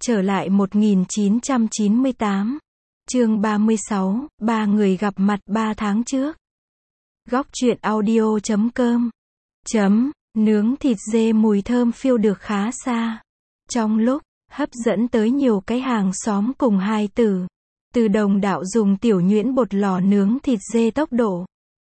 Trở lại 1998. Chương 36, ba người gặp mặt 3 tháng trước. Góc truyện audio.com. Nướng thịt dê mùi thơm phiêu được khá xa. Trong lúc hấp dẫn tới nhiều cái hàng xóm cùng hai tử. Từ Đồng Đạo dùng tiểu nhuyễn bột lò nướng thịt dê tốc độ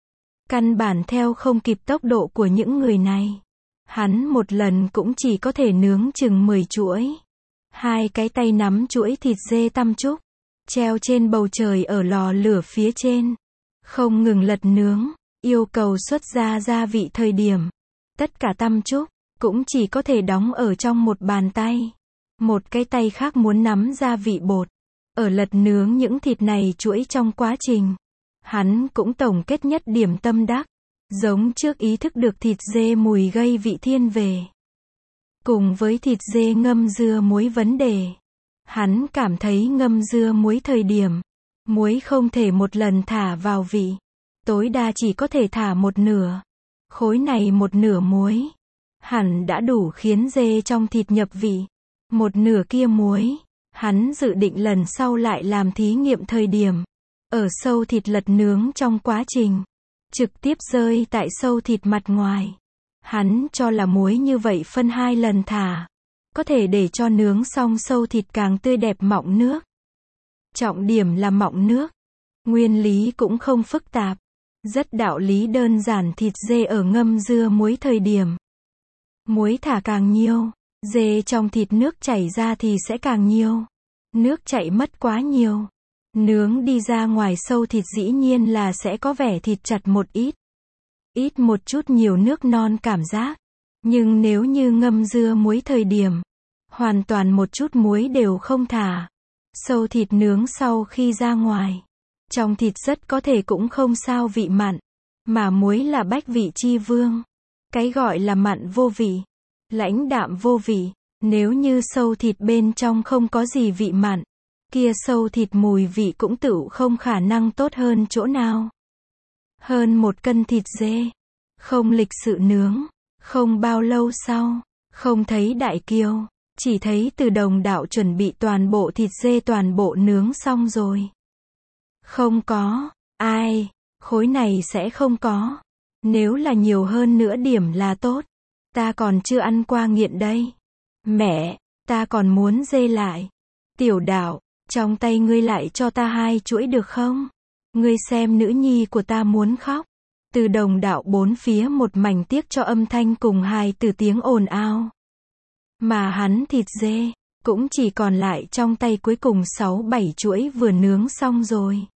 căn bản theo không kịp tốc độ của những người này. Hắn một lần cũng chỉ có thể nướng chừng 10 chuỗi. Hai cái tay nắm chuỗi thịt dê tăm trúc, treo trên bầu trời ở lò lửa phía trên. Không ngừng lật nướng, yêu cầu xuất ra gia vị thời điểm. Tất cả tăm trúc, cũng chỉ có thể đóng ở trong một bàn tay. Một cái tay khác muốn nắm gia vị bột. Ở lật nướng những thịt này chuỗi trong quá trình. Hắn cũng tổng kết nhất điểm tâm đắc. Giống trước ý thức được thịt dê mùi gây vị thiên về. Cùng với thịt dê ngâm dưa muối vấn đề. Hắn cảm thấy ngâm dưa muối thời điểm. Muối không thể một lần thả vào vị. Tối đa chỉ có thể thả một nửa. Khối này một nửa muối. Hẳn đã đủ khiến dê trong thịt nhập vị. Một nửa kia muối. Hắn dự định lần sau lại làm thí nghiệm thời điểm. Ở sâu thịt lật nướng trong quá trình. Trực tiếp rơi tại sâu thịt mặt ngoài. Hắn cho là muối như vậy phân 2 lần thả. Có thể để cho nướng xong sâu thịt càng tươi đẹp mọng nước. Trọng điểm là mọng nước. Nguyên lý cũng không phức tạp. Rất đạo lý đơn giản, thịt dê ở ngâm dưa muối thời điểm. Muối thả càng nhiều, dê trong thịt nước chảy ra thì sẽ càng nhiều. Nước chảy mất quá nhiều. Nướng đi ra ngoài sâu thịt dĩ nhiên là sẽ có vẻ thịt chặt một ít. Ít một chút nhiều nước non cảm giác. Nhưng nếu như ngâm dưa muối thời điểm, hoàn toàn một chút muối đều không thả. Sâu thịt nướng sau khi ra ngoài. Trong thịt rất có thể cũng không sao vị mặn. Mà muối là bách vị chi vương. Cái gọi là mặn vô vị. Lãnh đạm vô vị. Nếu như sâu thịt bên trong không có gì vị mặn. Kia sâu thịt mùi vị cũng tự không khả năng tốt hơn chỗ nào. Hơn 1 cân thịt dê. Không lịch sự nướng. Không bao lâu sau. Không thấy Đại Kiều. Chỉ thấy Từ Đồng Đạo chuẩn bị toàn bộ thịt dê toàn bộ nướng xong rồi. Không có. Ai. Khối này sẽ không có. Nếu là nhiều hơn nữa điểm là tốt. Ta còn chưa ăn qua nghiện đây. Mẹ. Ta còn muốn dê lại. Tiểu Đạo. Trong tay ngươi lại cho ta 2 chuỗi được không? Ngươi xem nữ nhi của ta muốn khóc. Từ Đồng Đạo bốn phía một mảnh tiếc cho âm thanh cùng hai từ tiếng ồn ào. Mà hắn thịt dê, cũng chỉ còn lại trong tay cuối cùng 6-7 chuỗi vừa nướng xong rồi.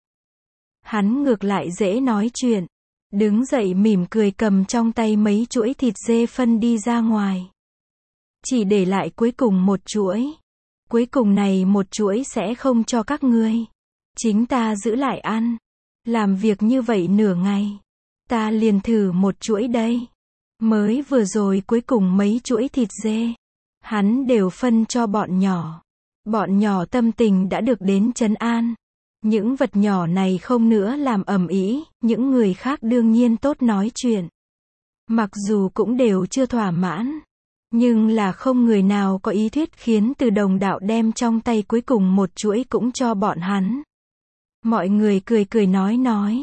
Hắn ngược lại dễ nói chuyện. Đứng dậy mỉm cười cầm trong tay mấy chuỗi thịt dê phân đi ra ngoài. Chỉ để lại cuối cùng một chuỗi. Cuối cùng này một chuỗi sẽ không cho các ngươi. Chính ta giữ lại ăn. Làm việc như vậy nửa ngày. Ta liền thử một chuỗi đây. Mới vừa rồi cuối cùng mấy chuỗi thịt dê. Hắn đều phân cho bọn nhỏ. Bọn nhỏ tâm tình đã được đến trấn an. Những vật nhỏ này không nữa làm ầm ĩ, những người khác đương nhiên tốt nói chuyện. Mặc dù cũng đều chưa thỏa mãn. Nhưng là không người nào có ý thuyết khiến Từ Đồng Đạo đem trong tay cuối cùng một chuỗi cũng cho bọn hắn. Mọi người cười cười nói.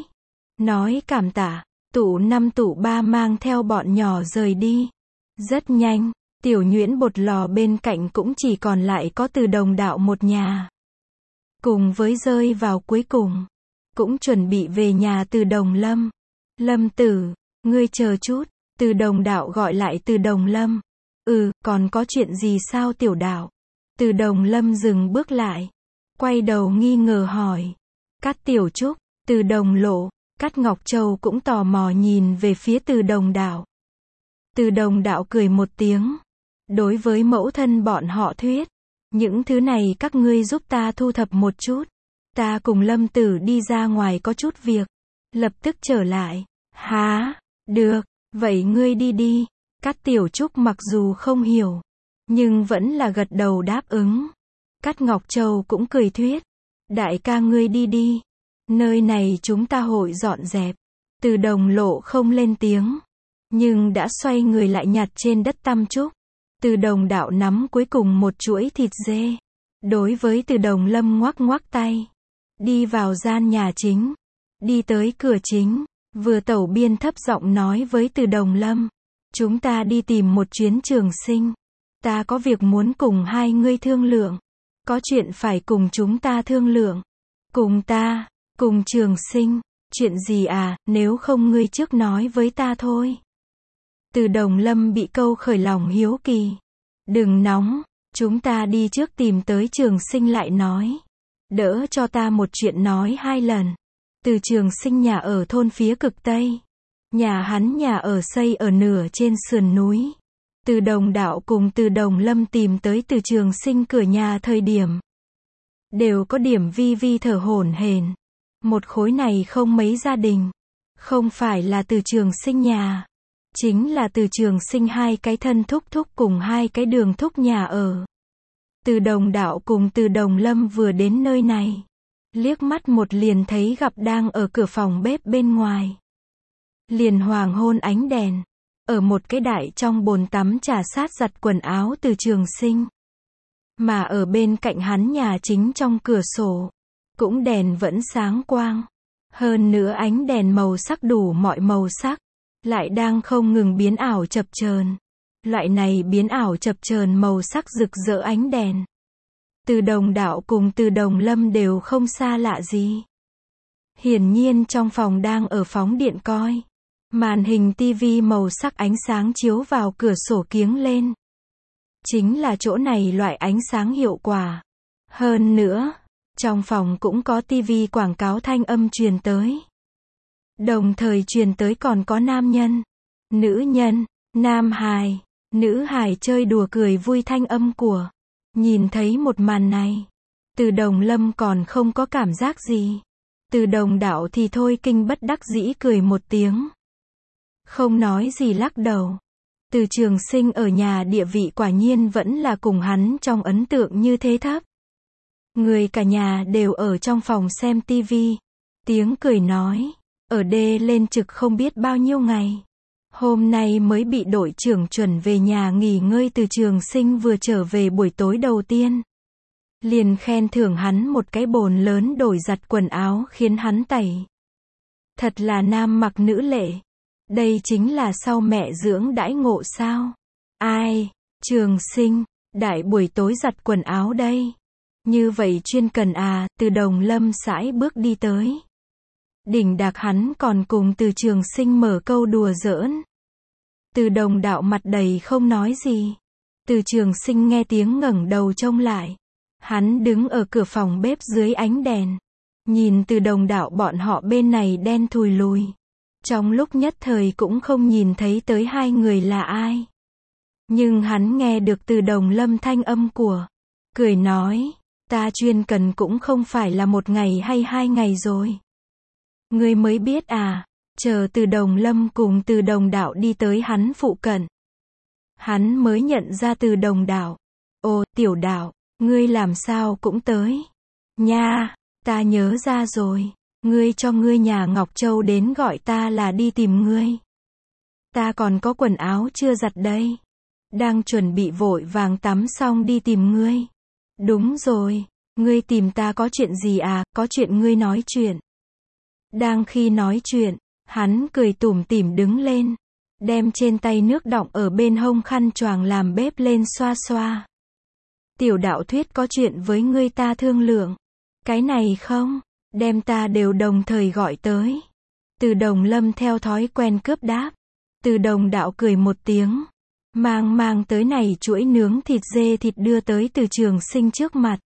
Nói cảm tạ. Tụ 5 tụ 3 mang theo bọn nhỏ rời đi. Rất nhanh, tiểu nhuyễn bột lò bên cạnh cũng chỉ còn lại có Từ Đồng Đạo một nhà. Cùng với rơi vào cuối cùng. Cũng chuẩn bị về nhà Từ Đồng Lâm. Lâm tử, ngươi chờ chút. Từ Đồng Đạo gọi lại Từ Đồng Lâm. Còn có chuyện gì sao Tiểu Đạo? Từ Đồng Lâm dừng bước lại. Quay đầu nghi ngờ hỏi. Cát Tiểu Trúc, Từ Đồng Lộ, Cát Ngọc Châu cũng tò mò nhìn về phía Từ Đồng Đạo. Từ Đồng Đạo cười một tiếng. Đối với mẫu thân bọn họ thuyết. Những thứ này các ngươi giúp ta thu thập một chút. Ta cùng Lâm tử đi ra ngoài có chút việc. Lập tức trở lại. Hả? Được, vậy ngươi đi đi. Cát Tiểu Trúc mặc dù không hiểu. Nhưng vẫn là gật đầu đáp ứng. Cát Ngọc Châu cũng cười thuyết. Đại ca ngươi đi đi. Nơi này chúng ta hội dọn dẹp. Từ Đồng Lộ không lên tiếng. Nhưng đã xoay người lại nhặt trên đất tăm trúc. Từ Đồng Đạo nắm cuối cùng một chuỗi thịt dê. Đối với Từ Đồng Lâm ngoắc ngoắc tay. Đi vào gian nhà chính. Đi tới cửa chính. Vừa tẩu biên thấp giọng nói với Từ Đồng Lâm. Chúng ta đi tìm một chuyến Trường Sinh. Ta có việc muốn cùng hai ngươi thương lượng. Có chuyện phải cùng chúng ta thương lượng. Cùng ta, cùng Trường Sinh. Chuyện gì à, nếu không ngươi trước nói với ta thôi. Từ Đồng Lâm bị câu khởi lòng hiếu kỳ. Đừng nóng, chúng ta đi trước tìm tới Trường Sinh lại nói. Đỡ cho ta một chuyện nói hai lần. Từ Trường Sinh nhà ở thôn phía cực Tây. Nhà hắn nhà ở xây ở nửa trên sườn núi. Từ Đồng Đạo cùng Từ Đồng Lâm tìm tới Từ Trường Sinh cửa nhà thời điểm. Đều có điểm vi vi thở hổn hển. Một khối này không mấy gia đình. Không phải là Từ Trường Sinh nhà. Chính là Từ Trường Sinh hai cái thân thúc thúc cùng hai cái đường thúc nhà ở. Từ Đồng Đạo cùng Từ Đồng Lâm vừa đến nơi này. Liếc mắt một liền thấy gặp đang ở cửa phòng bếp bên ngoài. Liền hoàng hôn ánh đèn. Ở một cái đại trong bồn tắm trà sát giặt quần áo Từ Trường Sinh. Mà ở bên cạnh hắn nhà chính trong cửa sổ. Cũng đèn vẫn sáng quang. Hơn nữa ánh đèn màu sắc đủ mọi màu sắc. Lại đang không ngừng biến ảo chập chờn. Loại này biến ảo chập chờn màu sắc rực rỡ ánh đèn. Từ Đồng Đạo cùng Từ Đồng Lâm đều không xa lạ gì. Hiển nhiên trong phòng đang ở phóng điện coi. Màn hình tivi màu sắc ánh sáng chiếu vào cửa sổ kiếng lên. Chính là chỗ này loại ánh sáng hiệu quả. Hơn nữa, trong phòng cũng có tivi quảng cáo thanh âm truyền tới. Đồng thời truyền tới còn có nam nhân, nữ nhân, nam hài, nữ hài chơi đùa cười vui thanh âm của. Nhìn thấy một màn này, Từ Đồng Lâm còn không có cảm giác gì. Từ Đồng Đạo thì thôi kinh bất đắc dĩ cười một tiếng. Không nói gì lắc đầu. Từ Trường Sinh ở nhà địa vị quả nhiên vẫn là cùng hắn trong ấn tượng như thế thấp. Người cả nhà đều ở trong phòng xem tivi. Tiếng cười nói. Ở đê lên trực không biết bao nhiêu ngày. Hôm nay mới bị đội trưởng chuẩn về nhà nghỉ ngơi. Từ Trường Sinh vừa trở về buổi tối đầu tiên. Liền khen thưởng hắn một cái bồn lớn đổi giặt quần áo khiến hắn tẩy. Thật là nam mặc nữ lệ. Đây chính là sau mẹ dưỡng đãi ngộ sao? Ai? Trường Sinh, đại buổi tối giặt quần áo đây. Như vậy chuyên cần à? Từ Đồng Lâm sải bước đi tới. Đỉnh đạc hắn còn cùng Từ Trường Sinh mở câu đùa giỡn. Từ Đồng Đạo mặt đầy không nói gì. Từ Trường Sinh nghe tiếng ngẩng đầu trông lại. Hắn đứng ở cửa phòng bếp dưới ánh đèn. Nhìn Từ Đồng Đạo bọn họ bên này đen thùi lùi. Trong lúc nhất thời cũng không nhìn thấy tới hai người là ai. Nhưng hắn nghe được Từ Đồng Lâm thanh âm của. Cười nói. Ta chuyên cần cũng không phải là một ngày hay hai ngày rồi. Ngươi mới biết à. Chờ Từ Đồng Lâm cùng Từ Đồng Đạo đi tới hắn phụ cận. Hắn mới nhận ra Từ Đồng Đạo. Ồ, Tiểu Đạo, ngươi làm sao cũng tới. Nha, ta nhớ ra rồi. Ngươi cho ngươi nhà Ngọc Châu đến gọi ta là đi tìm ngươi. Ta còn có quần áo chưa giặt đây. Đang chuẩn bị vội vàng tắm xong đi tìm ngươi. Đúng rồi, ngươi tìm ta có chuyện gì à? Có chuyện ngươi nói chuyện. Đang khi nói chuyện, hắn cười tủm tỉm đứng lên. Đem trên tay nước đọng ở bên hông khăn choàng làm bếp lên xoa xoa. Tiểu Đạo thuyết có chuyện với ngươi ta thương lượng. Cái này không? Đem ta đều đồng thời gọi tới. Từ Đồng Lâm theo thói quen cướp đáp. Từ Đồng Đạo cười một tiếng. Mang tới này chuỗi nướng thịt dê thịt đưa tới Từ Trường Sinh trước mặt.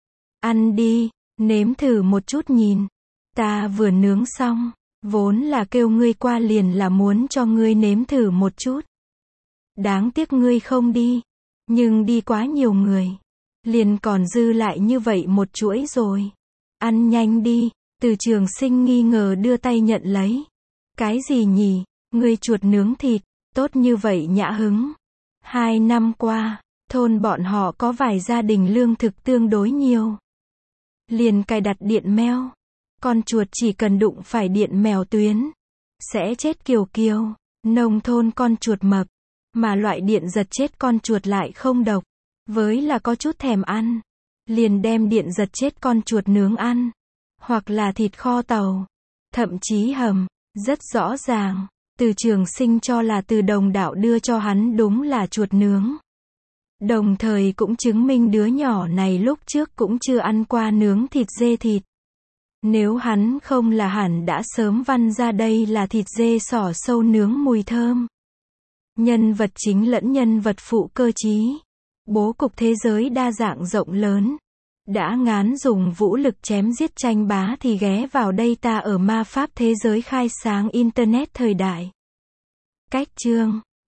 Ăn đi, nếm thử một chút nhìn. Ta vừa nướng xong. Vốn là kêu ngươi qua liền là muốn cho ngươi nếm thử một chút. Đáng tiếc ngươi không đi. Nhưng đi quá nhiều người. Liền còn dư lại như vậy một chuỗi rồi. Ăn nhanh đi. Từ Trường Sinh nghi ngờ đưa tay nhận lấy. Cái gì nhỉ? Ngươi chuột nướng thịt, tốt như vậy nhã hứng. 2 năm qua, thôn bọn họ có vài gia đình lương thực tương đối nhiều. Liền cài đặt điện mèo. Con chuột chỉ cần đụng phải điện mèo tuyến, sẽ chết kiều kiều. Nông thôn con chuột mập, mà loại điện giật chết con chuột lại không độc. Với là có chút thèm ăn. liền đem điện giật chết con chuột nướng ăn. Hoặc là thịt kho tàu. Thậm chí hầm. Rất rõ ràng. Từ Trường Sinh cho là Từ Đồng Đạo đưa cho hắn đúng là chuột nướng. Đồng thời cũng chứng minh đứa nhỏ này lúc trước cũng chưa ăn qua nướng thịt dê thịt. Nếu hắn không là hẳn đã sớm văn ra đây là thịt dê sỏ sâu nướng mùi thơm. Nhân vật chính lẫn nhân vật phụ cơ trí. Bố cục thế giới đa dạng rộng lớn. Đã ngán dùng vũ lực chém giết tranh bá thì ghé vào đây ta ở ma pháp thế giới khai sáng Internet thời đại. Cách chương